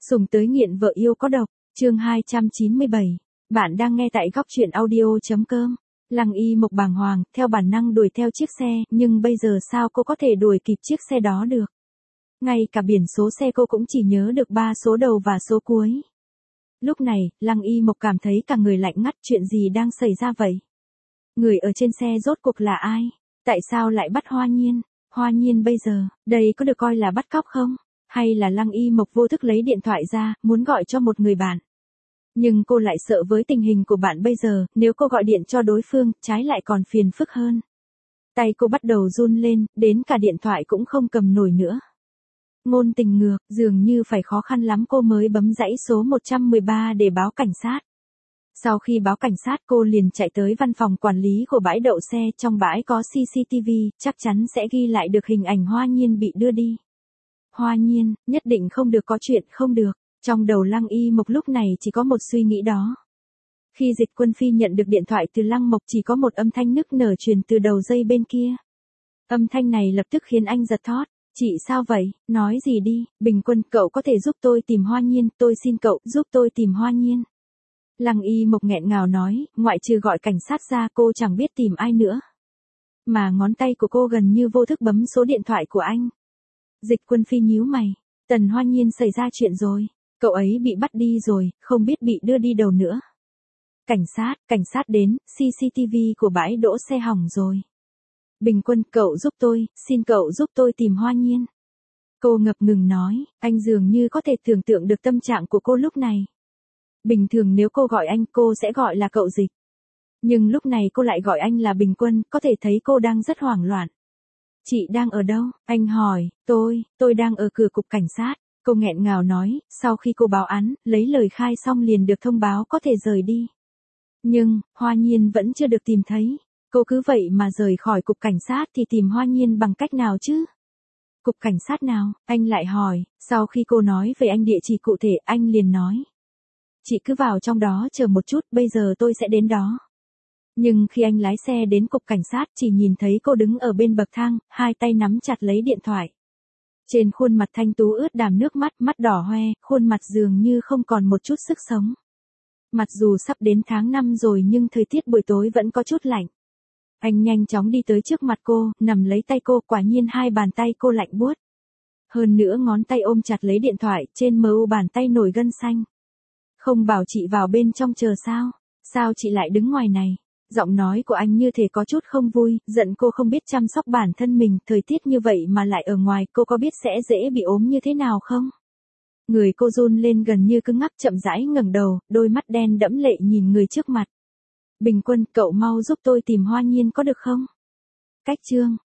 Sùng tới nghiện vợ yêu có độc, chương 297. Bạn đang nghe tại góc truyện audio.com. Lăng Y Mộc bàng hoàng, theo bản năng đuổi theo chiếc xe, nhưng bây giờ sao cô có thể đuổi kịp chiếc xe đó được? Ngay cả biển số xe cô cũng chỉ nhớ được 3 số đầu và số cuối. Lúc này, Lăng Y Mộc cảm thấy cả người lạnh ngắt, chuyện gì đang xảy ra vậy? Người ở trên xe rốt cuộc là ai? Tại sao lại bắt Hoa Nhiên? Hoa Nhiên bây giờ, đây có được coi là bắt cóc không? Hay là Lăng Y Mộc vô thức lấy điện thoại ra, muốn gọi cho một người bạn? Nhưng cô lại sợ với tình hình của bạn bây giờ, nếu cô gọi điện cho đối phương, trái lại còn phiền phức hơn. Tay cô bắt đầu run lên, đến cả điện thoại cũng không cầm nổi nữa. Ngôn tình ngược, dường như phải khó khăn lắm cô mới bấm dãy số 113 để báo cảnh sát. Sau khi báo cảnh sát cô liền chạy tới văn phòng quản lý của bãi đậu xe, trong bãi có CCTV, chắc chắn sẽ ghi lại được hình ảnh Hoa Nhiên bị đưa đi. Hoa Nhiên, nhất định không được có chuyện không được. Trong đầu Lăng Y Mộc lúc này chỉ có một suy nghĩ đó. Khi Dịch Quân Phi nhận được điện thoại từ Lăng Mộc chỉ có một âm thanh nức nở truyền từ đầu dây bên kia. Âm thanh này lập tức khiến anh giật thót. Chị sao vậy, nói gì đi, Bình Quân, cậu có thể giúp tôi tìm Hoa Nhiên, tôi xin cậu, giúp tôi tìm Hoa Nhiên. Lăng Y Mộc nghẹn ngào nói, ngoại trừ gọi cảnh sát ra cô chẳng biết tìm ai nữa. Mà ngón tay của cô gần như vô thức bấm số điện thoại của anh. Dịch Quân Phi nhíu mày, Tần Hoa Nhiên xảy ra chuyện rồi, cậu ấy bị bắt đi rồi, không biết bị đưa đi đâu nữa. Cảnh sát đến, CCTV của bãi đỗ xe hỏng rồi. Bình Quân, cậu giúp tôi, xin cậu giúp tôi tìm Hoa Nhiên. Cô ngập ngừng nói, anh dường như có thể tưởng tượng được tâm trạng của cô lúc này. Bình thường nếu cô gọi anh cô sẽ gọi là cậu Dịch. Nhưng lúc này cô lại gọi anh là Bình Quân, có thể thấy cô đang rất hoảng loạn. Chị đang ở đâu? Anh hỏi, tôi đang ở cửa cục cảnh sát. Cô nghẹn ngào nói, sau khi cô báo án, lấy lời khai xong liền được thông báo có thể rời đi. Nhưng, Hoa Nhiên vẫn chưa được tìm thấy. Cô cứ vậy mà rời khỏi cục cảnh sát thì tìm Hoa Nhiên bằng cách nào chứ? Cục cảnh sát nào? Anh lại hỏi, sau khi cô nói về anh địa chỉ cụ thể anh liền nói. Chị cứ vào trong đó chờ một chút, bây giờ tôi sẽ đến đó. Nhưng khi anh lái xe đến cục cảnh sát chỉ nhìn thấy cô đứng ở bên bậc thang, hai tay nắm chặt lấy điện thoại. Trên khuôn mặt thanh tú ướt đàm nước mắt, mắt đỏ hoe, khuôn mặt dường như không còn một chút sức sống. Mặc dù sắp đến tháng 5 rồi nhưng thời tiết buổi tối vẫn có chút lạnh. Anh nhanh chóng đi tới trước mặt cô, nằm lấy tay cô, quả nhiên hai bàn tay cô lạnh buốt. Hơn nữa ngón tay ôm chặt lấy điện thoại, trên mu bàn tay nổi gân xanh. Không bảo chị vào bên trong chờ sao? Sao chị lại đứng ngoài này? Giọng nói của anh như thể có chút không vui, giận cô không biết chăm sóc bản thân mình, thời tiết như vậy mà lại ở ngoài, cô có biết sẽ dễ bị ốm như thế nào không? Người cô run lên gần như cứng ngắc, chậm rãi ngẩng đầu, đôi mắt đen đẫm lệ nhìn người trước mặt. Bình Quân, cậu mau giúp tôi tìm Hoa Nhiên có được không? Cách chương